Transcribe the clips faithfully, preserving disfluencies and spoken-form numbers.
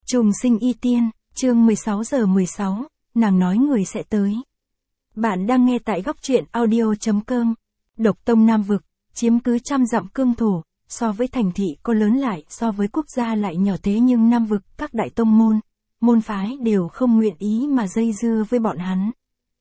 Trùng sinh y tiên, chương mười sáu giờ mười sáu, nàng nói người sẽ tới. Bạn đang nghe tại góc truyện audio chấm com. Độc tông Nam vực, chiếm cứ trăm dặm cương thổ, so với thành thị có lớn lại, so với quốc gia lại nhỏ, thế nhưng Nam vực các đại tông môn, môn phái đều không nguyện ý mà dây dưa với bọn hắn.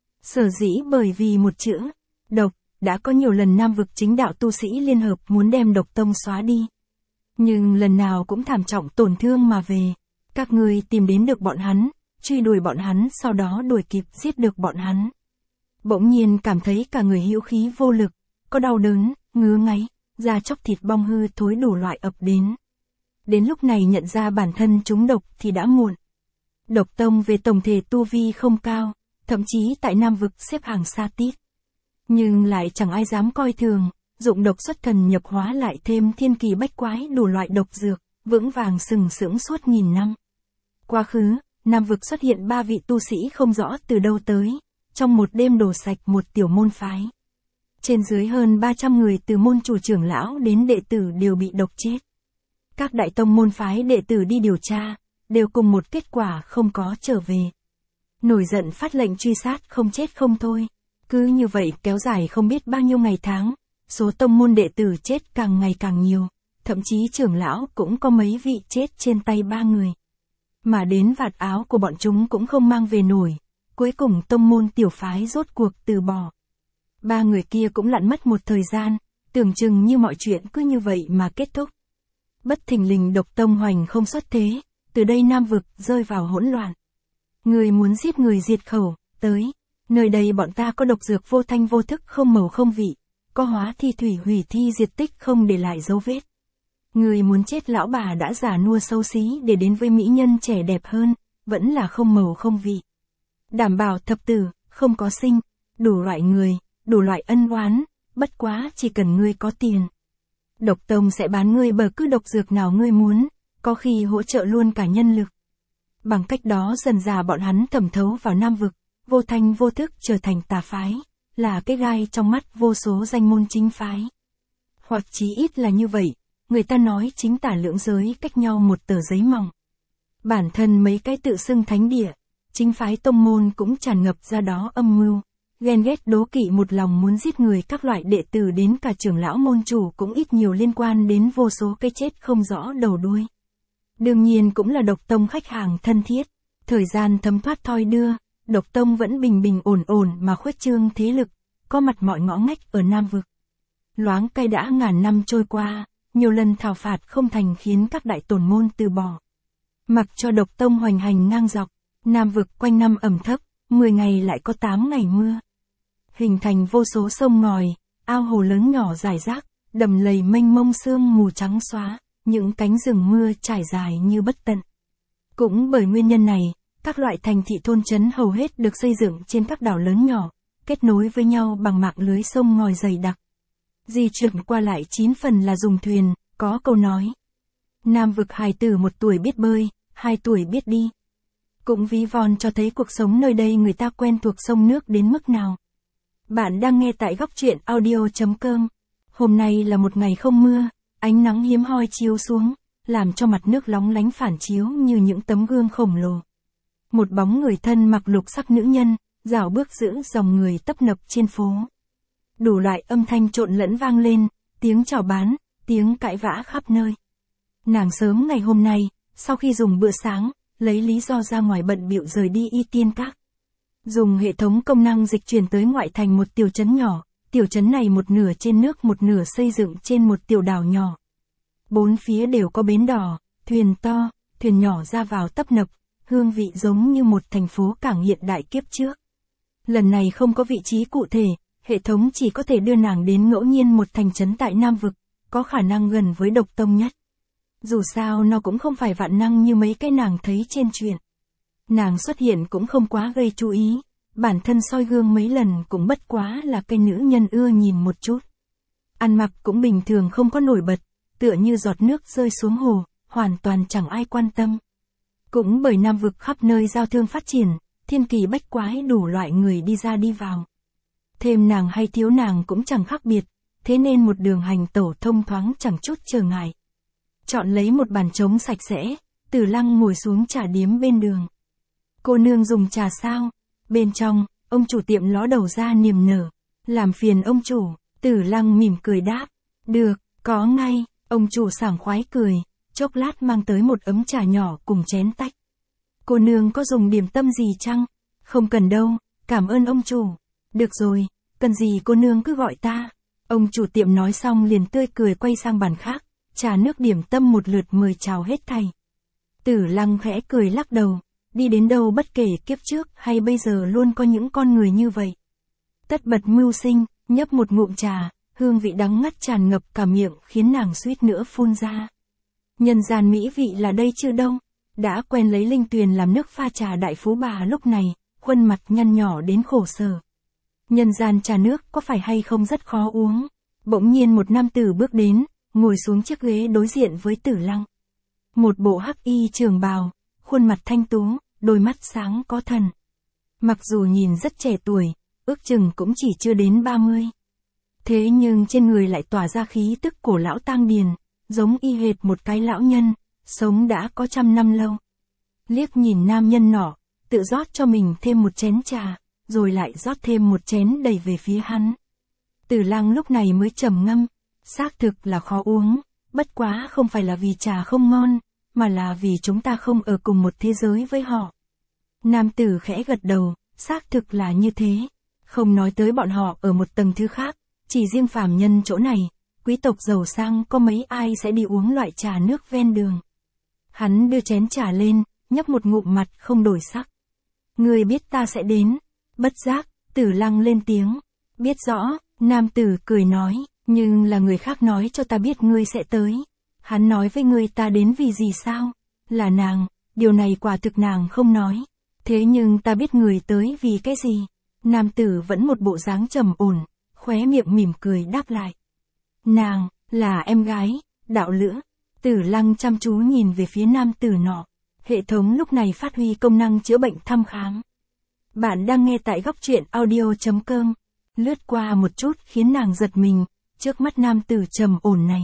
Sở dĩ bởi vì một chữ, độc, đã có nhiều lần Nam vực chính đạo tu sĩ liên hợp muốn đem độc tông xóa đi. Nhưng lần nào cũng thảm trọng tổn thương mà về. Các ngươi tìm đến được bọn hắn, truy đuổi bọn hắn, sau đó đuổi kịp giết được bọn hắn. Bỗng nhiên cảm thấy cả người hữu khí vô lực, có đau đớn, ngứa ngáy, da chóc thịt bong hư thối đủ loại ập đến. Đến lúc này nhận ra bản thân trúng độc thì đã muộn. Độc tông về tổng thể tu vi không cao, thậm chí tại Nam vực xếp hàng xa tít. Nhưng lại chẳng ai dám coi thường, dụng độc xuất thần nhập hóa lại thêm thiên kỳ bách quái đủ loại độc dược, vững vàng sừng sững suốt nghìn năm. Quá khứ, Nam vực xuất hiện ba vị tu sĩ không rõ từ đâu tới, trong một đêm đổ sạch một tiểu môn phái. Trên dưới hơn ba trăm người từ môn chủ trưởng lão đến đệ tử đều bị độc chết. Các đại tông môn phái đệ tử đi điều tra, đều cùng một kết quả không có trở về. Nổi giận phát lệnh truy sát không chết không thôi. Cứ như vậy kéo dài không biết bao nhiêu ngày tháng, số tông môn đệ tử chết càng ngày càng nhiều, thậm chí trưởng lão cũng có mấy vị chết trên tay ba người. Mà đến vạt áo của bọn chúng cũng không mang về nổi, cuối cùng tông môn tiểu phái rốt cuộc từ bỏ. Ba người kia cũng lặn mất một thời gian, tưởng chừng như mọi chuyện cứ như vậy mà kết thúc. Bất thình lình độc tông hoành không xuất thế, từ đây Nam vực rơi vào hỗn loạn. Người muốn giết người diệt khẩu, tới. Nơi đây bọn ta có độc dược vô thanh vô thức không màu không vị, có hóa thi thủy hủy thi diệt tích không để lại dấu vết. Người muốn chết lão bà đã già nua xấu xí để đến với mỹ nhân trẻ đẹp hơn, vẫn là không màu không vị. Đảm bảo thập tử, không có sinh, đủ loại người, đủ loại ân oán, bất quá chỉ cần ngươi có tiền. Độc tông sẽ bán ngươi bờ cứ độc dược nào ngươi muốn, có khi hỗ trợ luôn cả nhân lực. Bằng cách đó dần dà bọn hắn thẩm thấu vào Nam vực, vô thanh vô thức trở thành tà phái, là cái gai trong mắt vô số danh môn chính phái. Hoặc chí ít là như vậy, người ta nói chính tà lưỡng giới cách nhau một tờ giấy mỏng. Bản thân mấy cái tự xưng thánh địa, chính phái tông môn cũng tràn ngập ra đó âm mưu, ghen ghét đố kỵ một lòng muốn giết người, các loại đệ tử đến cả trưởng lão môn chủ cũng ít nhiều liên quan đến vô số cái chết không rõ đầu đuôi. Đương nhiên cũng là độc tông khách hàng thân thiết, thời gian thấm thoát thoi đưa. Độc tông vẫn bình bình ổn ổn mà khuếch trương thế lực, có mặt mọi ngõ ngách ở Nam vực. Loáng cây đã ngàn năm trôi qua, nhiều lần thảo phạt không thành khiến các đại tổn môn từ bỏ. Mặc cho độc tông hoành hành ngang dọc, Nam vực quanh năm ẩm thấp, mười ngày lại có tám ngày mưa. Hình thành vô số sông ngòi, ao hồ lớn nhỏ rải rác, đầm lầy mênh mông sương mù trắng xóa, những cánh rừng mưa trải dài như bất tận. Cũng bởi nguyên nhân này, các loại thành thị thôn trấn hầu hết được xây dựng trên các đảo lớn nhỏ, kết nối với nhau bằng mạng lưới sông ngòi dày đặc. Di chuyển qua lại chín phần là dùng thuyền, có câu nói. Nam vực hài tử một tuổi biết bơi, hai tuổi biết đi. Cũng ví von cho thấy cuộc sống nơi đây người ta quen thuộc sông nước đến mức nào. Bạn đang nghe tại góc truyện audio chấm com. Hôm nay là một ngày không mưa, ánh nắng hiếm hoi chiếu xuống, làm cho mặt nước lóng lánh phản chiếu như những tấm gương khổng lồ. Một bóng người thân mặc lục sắc nữ nhân, rảo bước giữa dòng người tấp nập trên phố. Đủ loại âm thanh trộn lẫn vang lên, tiếng chào bán, tiếng cãi vã khắp nơi. Nàng sớm ngày hôm nay, sau khi dùng bữa sáng, lấy lý do ra ngoài bận bịu rời đi y tiên các. Dùng hệ thống công năng dịch chuyển tới ngoại thành một tiểu trấn nhỏ, tiểu trấn này một nửa trên nước một nửa xây dựng trên một tiểu đảo nhỏ. Bốn phía đều có bến đò, thuyền to, thuyền nhỏ ra vào tấp nập. Hương vị giống như một thành phố cảng hiện đại kiếp trước. Lần này không có vị trí cụ thể, hệ thống chỉ có thể đưa nàng đến ngẫu nhiên một thành trấn tại Nam vực, có khả năng gần với độc tông nhất. Dù sao nó cũng không phải vạn năng như mấy cái nàng thấy trên truyện. Nàng xuất hiện cũng không quá gây chú ý, bản thân soi gương mấy lần cũng bất quá là cái nữ nhân ưa nhìn một chút. Ăn mặc cũng bình thường không có nổi bật, tựa như giọt nước rơi xuống hồ, hoàn toàn chẳng ai quan tâm. Cũng bởi Nam vực khắp nơi giao thương phát triển, thiên kỳ bách quái đủ loại người đi ra đi vào. Thêm nàng hay thiếu nàng cũng chẳng khác biệt, thế nên một đường hành tẩu thông thoáng chẳng chút trở ngại. Chọn lấy một bàn trống sạch sẽ, Tử Lăng ngồi xuống trà điếm bên đường. Cô nương dùng trà sao? Bên trong, ông chủ tiệm ló đầu ra niềm nở. Làm phiền ông chủ, Tử Lăng mỉm cười đáp. Được, có ngay, ông chủ sảng khoái cười, chốc lát mang tới một ấm trà nhỏ cùng chén tách. Cô nương có dùng điểm tâm gì chăng? Không cần đâu, cảm ơn ông chủ. Được rồi, cần gì cô nương cứ gọi ta. Ông chủ tiệm nói xong liền tươi cười quay sang bàn khác, trà nước điểm tâm một lượt mời chào hết thảy. Tử Lăng khẽ cười lắc đầu, đi đến đâu bất kể kiếp trước hay bây giờ luôn có những con người như vậy. Tất bật mưu sinh, nhấp một ngụm trà, hương vị đắng ngắt tràn ngập cả miệng khiến nàng suýt nữa phun ra. Nhân gian mỹ vị là đây chưa đâu. Đã quen lấy linh tuyền làm nước pha trà đại phú bà lúc này, khuôn mặt nhăn nhỏ đến khổ sở. Nhân gian trà nước có phải hay không rất khó uống. Bỗng nhiên một nam tử bước đến, ngồi xuống chiếc ghế đối diện với Tử Lăng. Một bộ hắc y trường bào, khuôn mặt thanh tú, đôi mắt sáng có thần. Mặc dù nhìn rất trẻ tuổi, ước chừng cũng chỉ chưa đến ba mươi. Thế nhưng trên người lại tỏa ra khí tức cổ lão tang điền, giống y hệt một cái lão nhân, sống đã có trăm năm lâu. Liếc nhìn nam nhân nọ, tự rót cho mình thêm một chén trà, rồi lại rót thêm một chén đầy về phía hắn. Tử Lăng lúc này mới trầm ngâm, xác thực là khó uống, bất quá không phải là vì trà không ngon, mà là vì chúng ta không ở cùng một thế giới với họ. Nam tử khẽ gật đầu, xác thực là như thế, không nói tới bọn họ ở một tầng thứ khác, chỉ riêng phàm nhân chỗ này, quý tộc giàu sang có mấy ai sẽ đi uống loại trà nước ven đường. Hắn đưa chén trà lên, nhấp một ngụm mặt không đổi sắc. Ngươi biết ta sẽ đến. Bất giác, Tử Lăng lên tiếng. Biết rõ, nam tử cười nói, nhưng là người khác nói cho ta biết ngươi sẽ tới. Hắn nói với ngươi ta đến vì gì sao? Là nàng, điều này quả thực nàng không nói. Thế nhưng ta biết người tới vì cái gì? Nam tử vẫn một bộ dáng trầm ổn, khóe miệng mỉm cười đáp lại. Nàng, là em gái, đạo lữ. Tử Lăng chăm chú nhìn về phía nam tử nọ. Hệ thống lúc này phát huy công năng chữa bệnh thăm khám. Bạn đang nghe tại góc truyện audio chấm com. Lướt qua một chút khiến nàng giật mình, trước mắt nam tử trầm ổn này.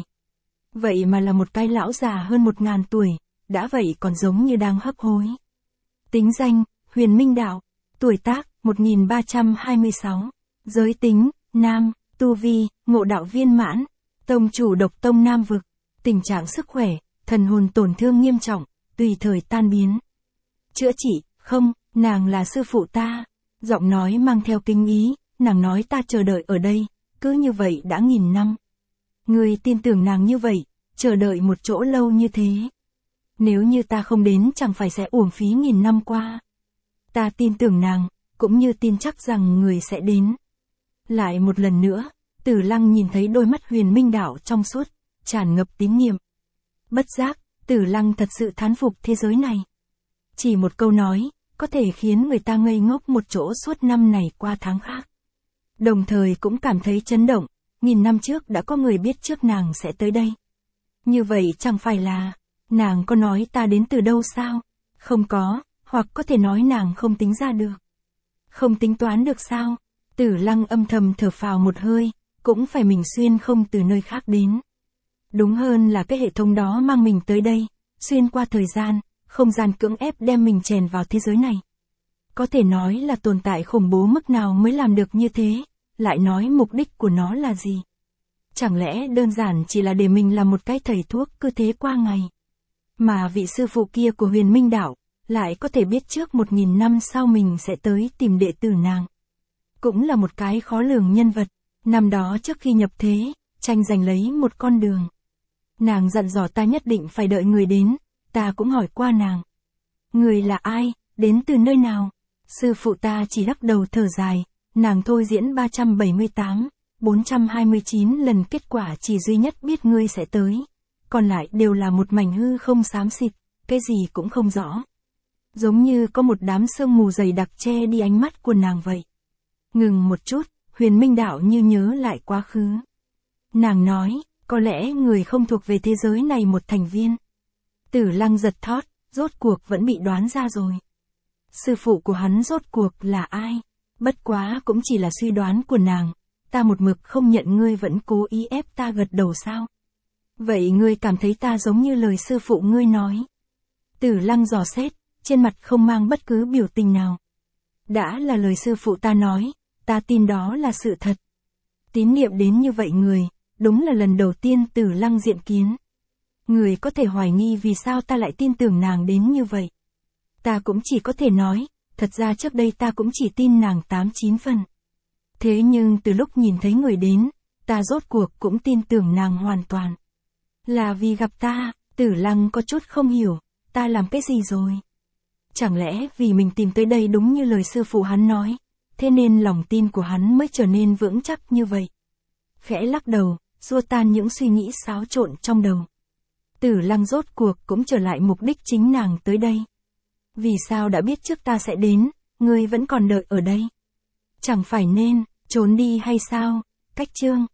Vậy mà là một cái lão già hơn một ngàn tuổi, đã vậy còn giống như đang hấp hối. Tính danh, Huyền Minh Đạo. Tuổi tác, một nghìn ba trăm hai mươi sáu. Giới tính, nam, tu vi, ngộ đạo viên mãn. Tông chủ Độc Tông Nam Vực. Tình trạng sức khỏe, thần hồn tổn thương nghiêm trọng, tùy thời tan biến. Chữa trị, không, nàng là sư phụ ta. Giọng nói mang theo kinh ý, nàng nói ta chờ đợi ở đây, cứ như vậy đã nghìn năm. Ngươi tin tưởng nàng như vậy, chờ đợi một chỗ lâu như thế. Nếu như ta không đến chẳng phải sẽ uổng phí nghìn năm qua. Ta tin tưởng nàng, cũng như tin chắc rằng người sẽ đến. Lại một lần nữa, Tử Lăng nhìn thấy đôi mắt Huyền Minh Đạo trong suốt, tràn ngập tín nhiệm. Bất giác, Tử Lăng thật sự thán phục thế giới này. Chỉ một câu nói, có thể khiến người ta ngây ngốc một chỗ suốt năm này qua tháng khác. Đồng thời cũng cảm thấy chấn động, nghìn năm trước đã có người biết trước nàng sẽ tới đây. Như vậy chẳng phải là, nàng có nói ta đến từ đâu sao? Không có, hoặc có thể nói nàng không tính ra được. Không tính toán được sao? Tử Lăng âm thầm thở phào một hơi, cũng phải mình xuyên không từ nơi khác đến. Đúng hơn là cái hệ thống đó mang mình tới đây, xuyên qua thời gian, không gian cưỡng ép đem mình chèn vào thế giới này. Có thể nói là tồn tại khủng bố mức nào mới làm được như thế, lại nói mục đích của nó là gì? Chẳng lẽ đơn giản chỉ là để mình làm một cái thầy thuốc cứ thế qua ngày? Mà vị sư phụ kia của Huyền Minh Đạo, lại có thể biết trước một nghìn năm sau mình sẽ tới tìm đệ tử nàng. Cũng là một cái khó lường nhân vật, năm đó trước khi nhập thế, tranh giành lấy một con đường. Nàng dặn dò ta nhất định phải đợi người đến, ta cũng hỏi qua nàng. Người là ai, đến từ nơi nào? Sư phụ ta chỉ lắc đầu thở dài, nàng thôi diễn ba trăm bảy mươi tám, bốn trăm hai mươi chín lần kết quả chỉ duy nhất biết ngươi sẽ tới. Còn lại đều là một mảnh hư không xám xịt, cái gì cũng không rõ. Giống như có một đám sương mù dày đặc che đi ánh mắt của nàng vậy. Ngừng một chút, Huyền Minh Đạo như nhớ lại quá khứ. Nàng nói, có lẽ người không thuộc về thế giới này một thành viên. Tử Lăng giật thót, rốt cuộc vẫn bị đoán ra rồi. Sư phụ của hắn rốt cuộc là ai? Bất quá cũng chỉ là suy đoán của nàng, ta một mực không nhận ngươi vẫn cố ý ép ta gật đầu sao? Vậy ngươi cảm thấy ta giống như lời sư phụ ngươi nói? Tử Lăng dò xét, trên mặt không mang bất cứ biểu tình nào. Đã là lời sư phụ ta nói, ta tin đó là sự thật. Tín niệm đến như vậy người, đúng là lần đầu tiên Tử Lăng diện kiến. Người có thể hoài nghi vì sao ta lại tin tưởng nàng đến như vậy. Ta cũng chỉ có thể nói, thật ra trước đây ta cũng chỉ tin nàng tám chín phần. Thế nhưng từ lúc nhìn thấy người đến, ta rốt cuộc cũng tin tưởng nàng hoàn toàn. Là vì gặp ta, Tử Lăng có chút không hiểu, ta làm cái gì rồi? Chẳng lẽ vì mình tìm tới đây đúng như lời sư phụ hắn nói, thế nên lòng tin của hắn mới trở nên vững chắc như vậy. Khẽ lắc đầu, xua tan những suy nghĩ xáo trộn trong đầu. Tử Lăng rốt cuộc cũng trở lại mục đích chính nàng tới đây. Vì sao đã biết trước ta sẽ đến, ngươi vẫn còn đợi ở đây? Chẳng phải nên trốn đi hay sao? Cách chương